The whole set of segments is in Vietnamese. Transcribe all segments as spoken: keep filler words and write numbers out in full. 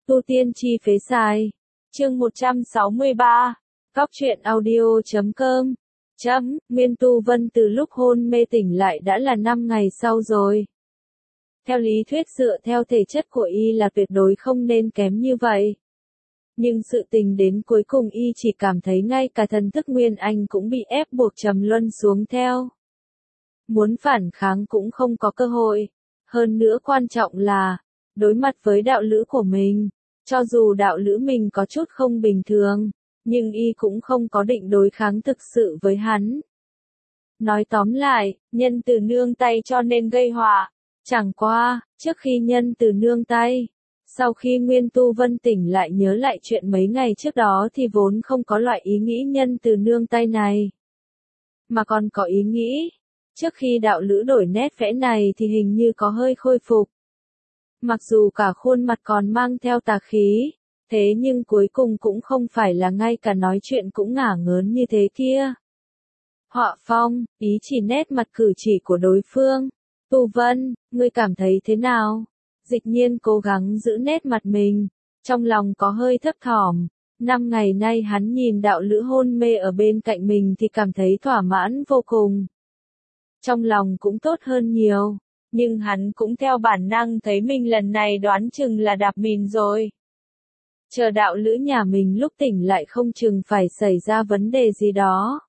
Tu tiên chi phế sai. Chương một trăm sáu mươi ba. Cóc truyện audio chấm com. Chấm, Nguyên Tu Vân từ lúc hôn mê tỉnh lại đã là năm ngày sau rồi. Theo lý thuyết dựa theo thể chất của y là tuyệt đối không nên kém như vậy. Nhưng sự tình đến cuối cùng y chỉ cảm thấy ngay cả thần thức Nguyên Anh cũng bị ép buộc trầm luân xuống theo. Muốn phản kháng cũng không có cơ hội. Hơn nữa quan trọng là, đối mặt với đạo lữ của mình, cho dù đạo lữ mình có chút không bình thường, nhưng y cũng không có định đối kháng thực sự với hắn. Nói tóm lại, nhân từ nương tay cho nên gây họa. Chẳng qua, trước khi nhân từ nương tay, sau khi Nguyên Tu Vân tỉnh lại nhớ lại chuyện mấy ngày trước đó thì vốn không có loại ý nghĩ nhân từ nương tay này. Mà còn có ý nghĩ, trước khi đạo lữ đổi nét vẽ này thì hình như có hơi khôi phục. Mặc dù cả khuôn mặt còn mang theo tà khí, thế nhưng cuối cùng cũng không phải là ngay cả nói chuyện cũng ngả ngớn như thế kia. Họa phong, ý chỉ nét mặt cử chỉ của đối phương. Tu Vân, ngươi cảm thấy thế nào? Dịch nhiên cố gắng giữ nét mặt mình, trong lòng có hơi thấp thỏm. Năm ngày nay hắn nhìn đạo lữ hôn mê ở bên cạnh mình thì cảm thấy thỏa mãn vô cùng. Trong lòng cũng tốt hơn nhiều, nhưng hắn cũng theo bản năng thấy mình lần này đoán chừng là đạp mìn rồi. Chờ đạo lữ nhà mình lúc tỉnh lại không chừng phải xảy ra vấn đề gì đó.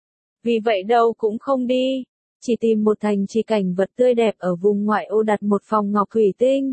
Vì vậy đâu cũng không đi, chỉ tìm một thành trì cảnh vật tươi đẹp ở vùng ngoại ô đặt một phòng ngọc thủy tinh.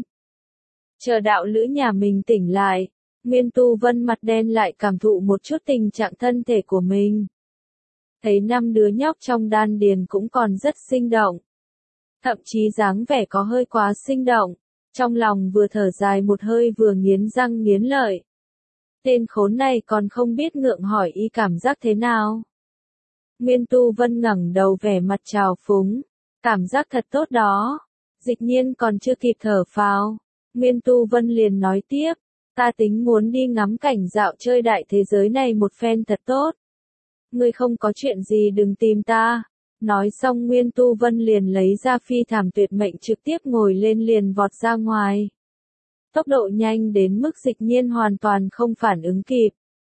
Chờ đạo lữ nhà mình tỉnh lại, Nguyên Tu Vân mặt đen lại cảm thụ một chút tình trạng thân thể của mình. Thấy năm đứa nhóc trong đan điền cũng còn rất sinh động. Thậm chí dáng vẻ có hơi quá sinh động, trong lòng vừa thở dài một hơi vừa nghiến răng nghiến lợi. Tên khốn này còn không biết ngượng hỏi y cảm giác thế nào. Nguyên Tu Vân ngẩng đầu vẻ mặt trào phúng, cảm giác thật tốt đó. Dịch nhiên còn chưa kịp thở phào, Nguyên Tu Vân liền nói tiếp, ta tính muốn đi ngắm cảnh dạo chơi đại thế giới này một phen thật tốt. Ngươi không có chuyện gì đừng tìm ta. Nói xong Nguyên Tu Vân liền lấy ra phi thảm tuyệt mệnh trực tiếp ngồi lên liền vọt ra ngoài. Tốc độ nhanh đến mức dịch nhiên hoàn toàn không phản ứng kịp.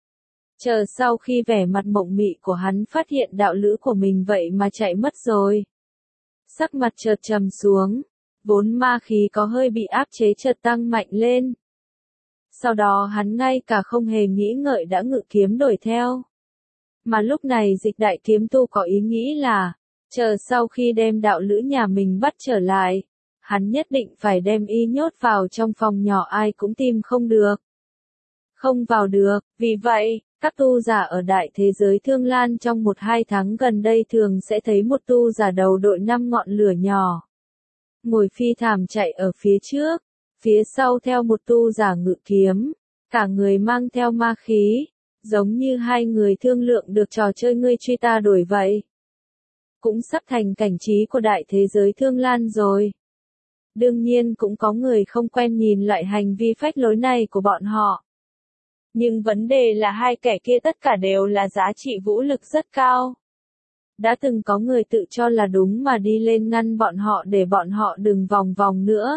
Chờ sau khi vẻ mặt mộng mị của hắn phát hiện đạo lữ của mình vậy mà chạy mất rồi. Sắc mặt chợt trầm xuống, vốn ma khí có hơi bị áp chế chợt tăng mạnh lên. Sau đó hắn ngay cả không hề nghĩ ngợi đã ngự kiếm đuổi theo. Mà lúc này dịch đại kiếm tu có ý nghĩ là, chờ sau khi đem đạo lữ nhà mình bắt trở lại, hắn nhất định phải đem y nhốt vào trong phòng nhỏ ai cũng tìm không được. Không vào được, vì vậy, các tu giả ở đại thế giới Thương Lan trong một hai tháng gần đây thường sẽ thấy một tu giả đầu đội năm ngọn lửa nhỏ. Ngồi phi thảm chạy ở phía trước, phía sau theo một tu giả ngự kiếm, cả người mang theo ma khí, giống như hai người thương lượng được trò chơi ngươi truy ta đuổi vậy. Cũng sắp thành cảnh trí của đại thế giới Thương Lan rồi. Đương nhiên cũng có người không quen nhìn loại hành vi phách lối này của bọn họ. Nhưng vấn đề là hai kẻ kia tất cả đều là giá trị vũ lực rất cao. Đã từng có người tự cho là đúng mà đi lên ngăn bọn họ để bọn họ đừng vòng vòng nữa.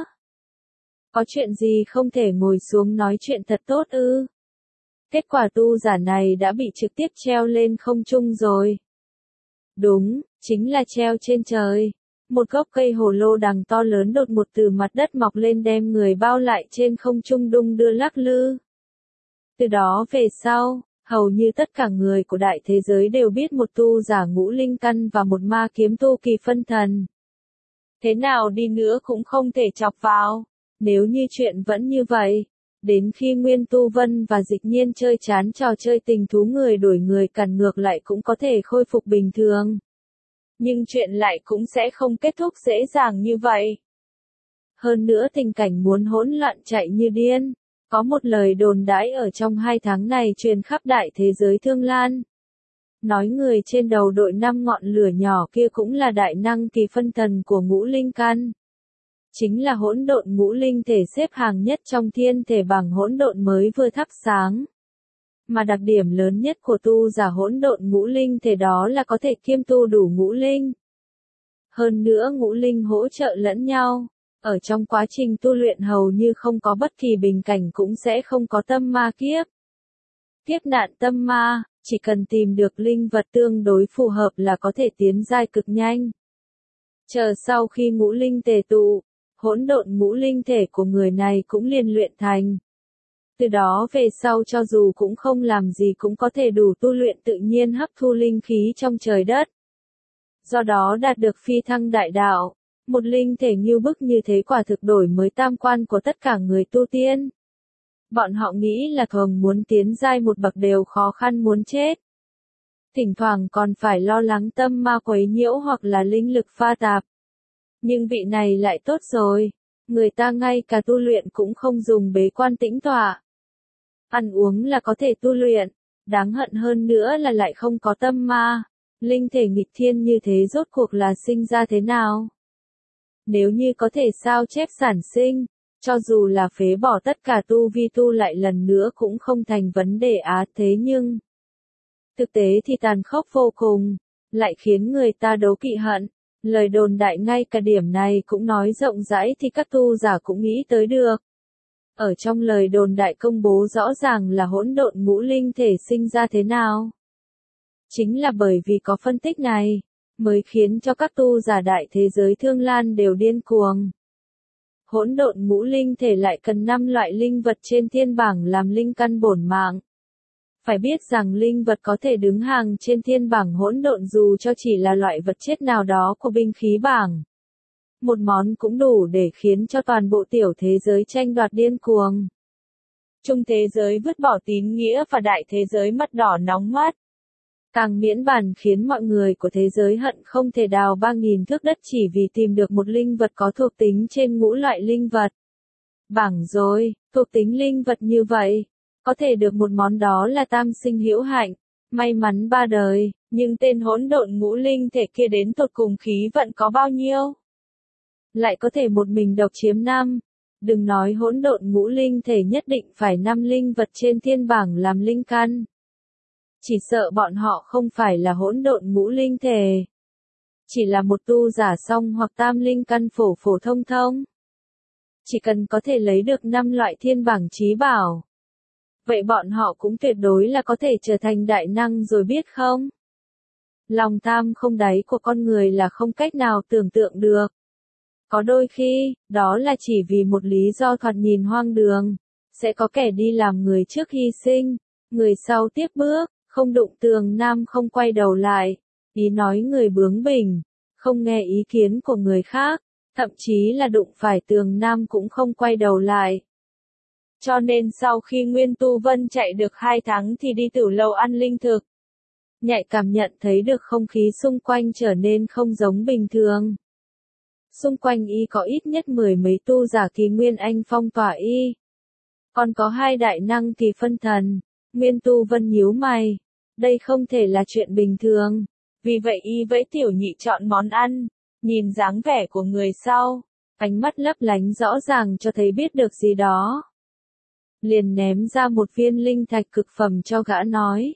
Có chuyện gì không thể ngồi xuống nói chuyện thật tốt ư? Kết quả tu giả này đã bị trực tiếp treo lên không trung rồi. Đúng, chính là treo trên trời. Một gốc cây hồ lô đằng to lớn đột ngột từ mặt đất mọc lên đem người bao lại trên không trung đung đưa lắc lư. Từ đó về sau, hầu như tất cả người của đại thế giới đều biết một tu giả ngũ linh căn và một ma kiếm tu kỳ phân thần. Thế nào đi nữa cũng không thể chọc vào. Nếu như chuyện vẫn như vậy, đến khi Nguyên Tu Vân và Dịch Nhiên chơi chán trò chơi tình thú người đuổi người càn ngược lại cũng có thể khôi phục bình thường. Nhưng chuyện lại cũng sẽ không kết thúc dễ dàng như vậy. Hơn nữa tình cảnh muốn hỗn loạn chạy như điên. Có một lời đồn đãi ở trong hai tháng này truyền khắp đại thế giới Thương Lan. Nói người trên đầu đội năm ngọn lửa nhỏ kia cũng là đại năng kỳ phân thần của ngũ linh căn. Chính là hỗn độn ngũ linh thể xếp hàng nhất trong thiên thể bằng hỗn độn mới vừa thắp sáng. Mà đặc điểm lớn nhất của tu giả hỗn độn ngũ linh thể đó là có thể kiêm tu đủ ngũ linh. Hơn nữa ngũ linh hỗ trợ lẫn nhau. Ở trong quá trình tu luyện hầu như không có bất kỳ bình cảnh cũng sẽ không có tâm ma kiếp. Kiếp nạn tâm ma, chỉ cần tìm được linh vật tương đối phù hợp là có thể tiến giai cực nhanh. Chờ sau khi ngũ linh tề tụ, hỗn độn ngũ linh thể của người này cũng liền luyện thành. Từ đó về sau cho dù cũng không làm gì cũng có thể đủ tu luyện tự nhiên hấp thu linh khí trong trời đất. Do đó đạt được phi thăng đại đạo, một linh thể như bức như thế quả thực đổi mới tam quan của tất cả người tu tiên. Bọn họ nghĩ là thường muốn tiến giai một bậc đều khó khăn muốn chết. Thỉnh thoảng còn phải lo lắng tâm ma quấy nhiễu hoặc là linh lực pha tạp. Nhưng vị này lại tốt rồi, người ta ngay cả tu luyện cũng không dùng bế quan tĩnh tọa. Ăn uống là có thể tu luyện, đáng hận hơn nữa là lại không có tâm ma. Linh thể nghịch thiên như thế rốt cuộc là sinh ra thế nào? Nếu như có thể sao chép sản sinh, cho dù là phế bỏ tất cả tu vi tu lại lần nữa cũng không thành vấn đề á thế nhưng... Thực tế thì tàn khốc vô cùng, lại khiến người ta đố kỵ hận. Lời đồn đại ngay cả điểm này cũng nói rộng rãi thì các tu giả cũng nghĩ tới được. Ở trong lời đồn đại công bố rõ ràng là hỗn độn ngũ linh thể sinh ra thế nào. Chính là bởi vì có phân tích này, mới khiến cho các tu giả đại thế giới Thương Lan đều điên cuồng. Hỗn độn ngũ linh thể lại cần năm loại linh vật trên thiên bảng làm linh căn bổn mạng. Phải biết rằng linh vật có thể đứng hàng trên thiên bảng hỗn độn dù cho chỉ là loại vật chất nào đó của binh khí bảng. Một món cũng đủ để khiến cho toàn bộ tiểu thế giới tranh đoạt điên cuồng. Trung thế giới vứt bỏ tín nghĩa và đại thế giới mắt đỏ nóng mắt. Càng miễn bàn khiến mọi người của thế giới hận không thể đào ba nghìn thước đất chỉ vì tìm được một linh vật có thuộc tính trên ngũ loại linh vật. Bảng rồi, thuộc tính linh vật như vậy, có thể được một món đó là tam sinh hữu hạnh, may mắn ba đời, nhưng tên hỗn độn ngũ linh thể kia đến tột cùng khí vận có bao nhiêu? Lại có thể một mình độc chiếm năm. Đừng nói hỗn độn ngũ linh thể nhất định phải năm linh vật trên thiên bảng làm linh căn. Chỉ sợ bọn họ không phải là hỗn độn ngũ linh thể. Chỉ là một tu giả song hoặc tam linh căn phổ phổ thông thông. Chỉ cần có thể lấy được năm loại thiên bảng chí bảo. Vậy bọn họ cũng tuyệt đối là có thể trở thành đại năng rồi biết không? Lòng tham không đáy của con người là không cách nào tưởng tượng được. Có đôi khi, đó là chỉ vì một lý do thoạt nhìn hoang đường. Sẽ có kẻ đi làm người trước hy sinh, người sau tiếp bước, không đụng tường nam không quay đầu lại. Ý nói người bướng bỉnh, không nghe ý kiến của người khác, thậm chí là đụng phải tường nam cũng không quay đầu lại. Cho nên sau khi Nguyên Tu Vân chạy được hai tháng thì đi tử lầu ăn linh thực. Nhạy cảm nhận thấy được không khí xung quanh trở nên không giống bình thường. Xung quanh y có ít nhất mười mấy tu giả kỳ Nguyên Anh phong tỏa y. Còn có hai đại năng kỳ phân thần. Nguyên Tu Vân nhíu mày. Đây không thể là chuyện bình thường. Vì vậy y vẫy tiểu nhị chọn món ăn. Nhìn dáng vẻ của người sau. Ánh mắt lấp lánh rõ ràng cho thấy biết được gì đó. Liền ném ra một viên linh thạch cực phẩm cho gã nói.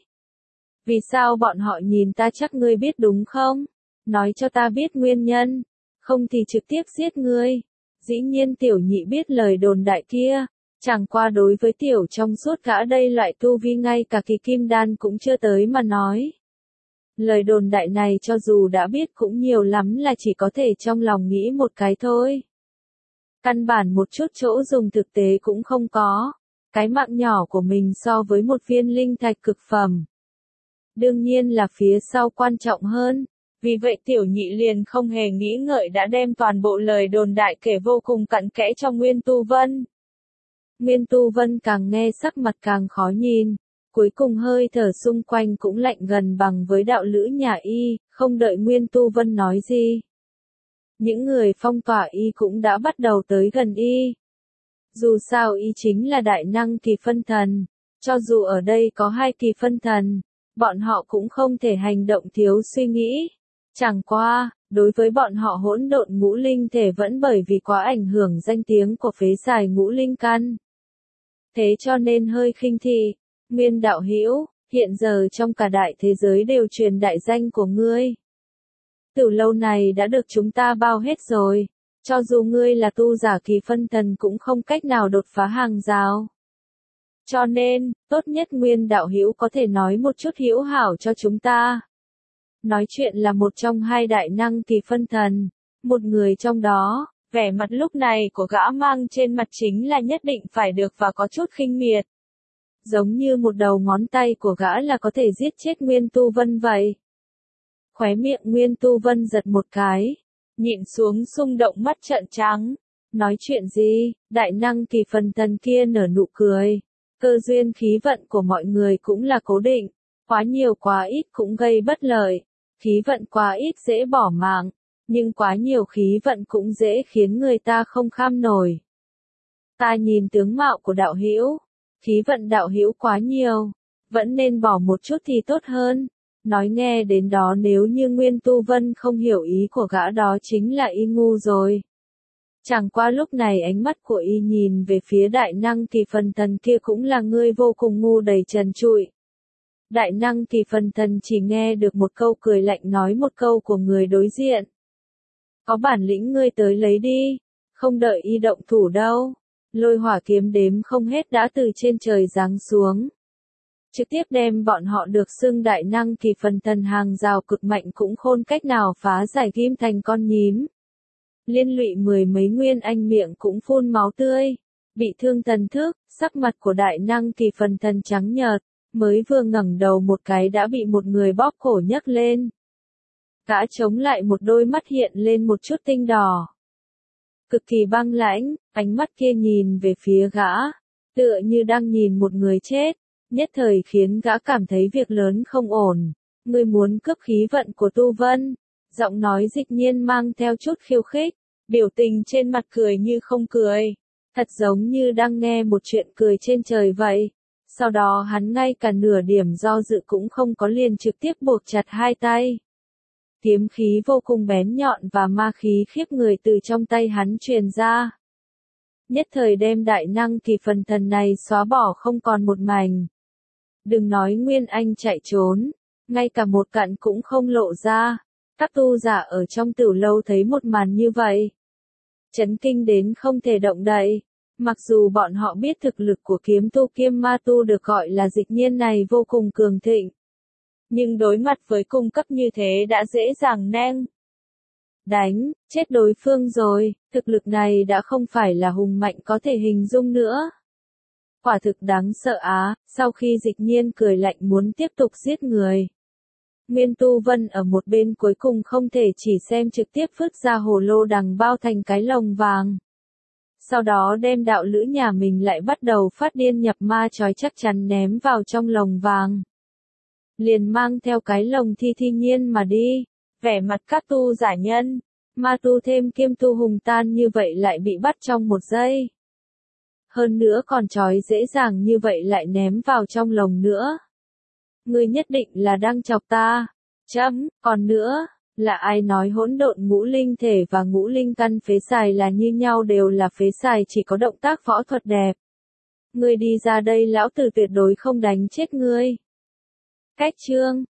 Vì sao bọn họ nhìn ta chắc ngươi biết đúng không? Nói cho ta biết nguyên nhân. Không thì trực tiếp giết ngươi. Dĩ nhiên tiểu nhị biết lời đồn đại kia. Chẳng qua đối với tiểu trong suốt gã đây loại tu vi ngay cả kỳ kim đan cũng chưa tới mà nói. Lời đồn đại này cho dù đã biết cũng nhiều lắm là chỉ có thể trong lòng nghĩ một cái thôi. Căn bản một chút chỗ dùng thực tế cũng không có. Cái mạng nhỏ của mình so với một viên linh thạch cực phẩm. Đương nhiên là phía sau quan trọng hơn. Vì vậy tiểu nhị liền không hề nghĩ ngợi đã đem toàn bộ lời đồn đại kể vô cùng cặn kẽ cho Nguyên Tu Vân. Nguyên Tu Vân càng nghe sắc mặt càng khó nhìn. Cuối cùng hơi thở xung quanh cũng lạnh gần bằng với đạo lữ nhà y, không đợi Nguyên Tu Vân nói gì. Những người phong tỏa y cũng đã bắt đầu tới gần y. Dù sao y chính là đại năng kỳ phân thần. Cho dù ở đây có hai kỳ phân thần, bọn họ cũng không thể hành động thiếu suy nghĩ. Chẳng qua, đối với bọn họ hỗn độn ngũ linh thể vẫn bởi vì quá ảnh hưởng danh tiếng của phế xài ngũ linh căn. Thế cho nên hơi khinh thị. Nguyên đạo hữu, hiện giờ trong cả đại thế giới đều truyền đại danh của ngươi. Tử lâu này đã được chúng ta bao hết rồi. Cho dù ngươi là tu giả kỳ phân thần cũng không cách nào đột phá hàng rào. Cho nên, tốt nhất Nguyên đạo hữu có thể nói một chút hữu hảo cho chúng ta. Nói chuyện là một trong hai đại năng kỳ phân thần, một người trong đó, vẻ mặt lúc này của gã mang trên mặt chính là nhất định phải được và có chút khinh miệt. Giống như một đầu ngón tay của gã là có thể giết chết Nguyên Tu Vân vậy. Khóe miệng Nguyên Tu Vân giật một cái, nhịn xuống xung động mắt trợn trắng. Nói chuyện gì, đại năng kỳ phân thần kia nở nụ cười. Cơ duyên khí vận của mọi người cũng là cố định, quá nhiều quá ít cũng gây bất lợi. Khí vận quá ít dễ bỏ mạng, nhưng quá nhiều khí vận cũng dễ khiến người ta không kham nổi. Ta nhìn tướng mạo của đạo hữu, khí vận đạo hữu quá nhiều, vẫn nên bỏ một chút thì tốt hơn. Nói nghe đến đó nếu như Nguyên Tu Vân không hiểu ý của gã đó chính là y ngu rồi. Chẳng qua lúc này ánh mắt của y nhìn về phía đại năng kỳ phân thần kia cũng là người vô cùng ngu đầy trần trụi. Đại năng kỳ phân thần chỉ nghe được một câu cười lạnh nói một câu của người đối diện. Có bản lĩnh ngươi tới lấy đi, không đợi y động thủ đâu. Lôi hỏa kiếm đếm không hết đã từ trên trời giáng xuống. Trực tiếp đem bọn họ được xưng đại năng kỳ phân thần hàng rào cực mạnh cũng khôn cách nào phá giải ghim thành con nhím. Liên lụy mười mấy nguyên anh miệng cũng phun máu tươi, bị thương thần thức, sắc mặt của đại năng kỳ phân thần trắng nhợt, mới vừa ngẩng đầu một cái đã bị một người bóp cổ nhấc lên. Gã chống lại một đôi mắt hiện lên một chút tinh đỏ. Cực kỳ băng lãnh, ánh mắt kia nhìn về phía gã, tựa như đang nhìn một người chết, nhất thời khiến gã cảm thấy việc lớn không ổn. Ngươi muốn cướp khí vận của Tu Vân, giọng nói dịch nhiên mang theo chút khiêu khích, biểu tình trên mặt cười như không cười, thật giống như đang nghe một chuyện cười trên trời vậy. Sau đó hắn ngay cả nửa điểm do dự cũng không có liền trực tiếp buộc chặt hai tay. Kiếm khí vô cùng bén nhọn và ma khí khiếp người từ trong tay hắn truyền ra. Nhất thời đem đại năng kỳ phân thần này xóa bỏ không còn một mảnh. Đừng nói Nguyên Anh chạy trốn, ngay cả một cặn cũng không lộ ra. Các tu giả ở trong tiểu lâu thấy một màn như vậy, chấn kinh đến không thể động đậy. Mặc dù bọn họ biết thực lực của kiếm tu kiêm ma tu được gọi là dịch nhiên này vô cùng cường thịnh, nhưng đối mặt với cung cấp như thế đã dễ dàng neng. Đánh, chết đối phương rồi, thực lực này đã không phải là hùng mạnh có thể hình dung nữa. Quả thực đáng sợ á, sau khi dịch nhiên cười lạnh muốn tiếp tục giết người. Nguyên Tu Vân ở một bên cuối cùng không thể chỉ xem trực tiếp phứt ra hồ lô đằng bao thành cái lồng vàng. Sau đó đem đạo lữ nhà mình lại bắt đầu phát điên nhập ma trói chắc chắn ném vào trong lồng vàng. Liền mang theo cái lồng thi thi nhiên mà đi, vẻ mặt các tu giả nhân, ma tu thêm kiêm tu hùng tan như vậy lại bị bắt trong một giây. Hơn nữa còn trói dễ dàng như vậy lại ném vào trong lồng nữa. Ngươi nhất định là đang chọc ta. Chấm, còn nữa, là ai nói hỗn độn ngũ linh thể và ngũ linh căn phế xài là như nhau đều là phế xài chỉ có động tác võ thuật đẹp. Ngươi đi ra đây lão tử tuyệt đối không đánh chết ngươi. Cách chương